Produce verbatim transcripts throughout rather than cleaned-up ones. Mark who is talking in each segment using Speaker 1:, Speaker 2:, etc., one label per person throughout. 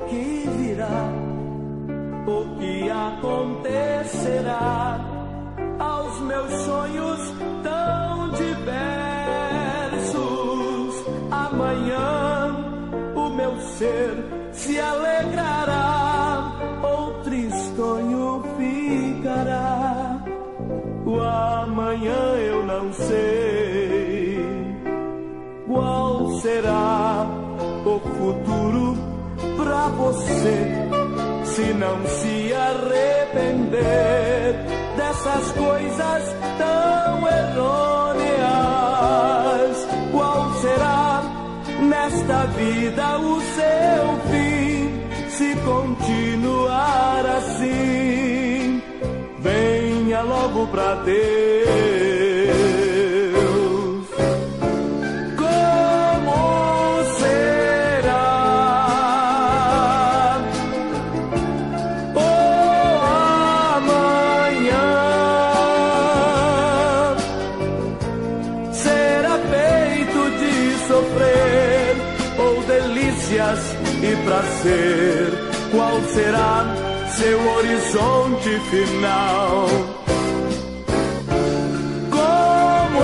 Speaker 1: que virá, o que acontecerá aos meus sonhos tão diversos. Amanhã o meu ser se alegrará, ou tristonho ficará. O amanhã eu não sei qual será o futuro pra você, se não se arrepender dessas coisas tão errôneas. Qual será nesta vida o seu fim, se continuar assim? Venha logo pra Deus. E prazer, qual será seu horizonte final? Como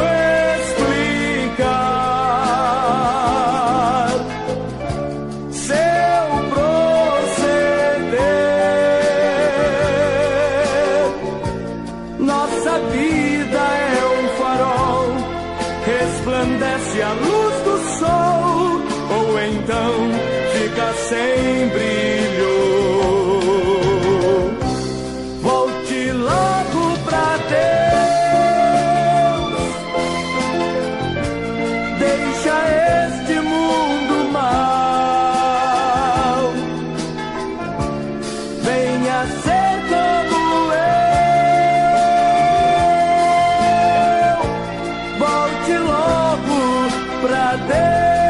Speaker 1: explicar seu proceder? Nossa vida é um farol, resplandece a luz do sol, ou então fica sem brilho. Volte logo pra Deus, deixa este mundo mal, venha ser como eu. Volte logo pra Deus.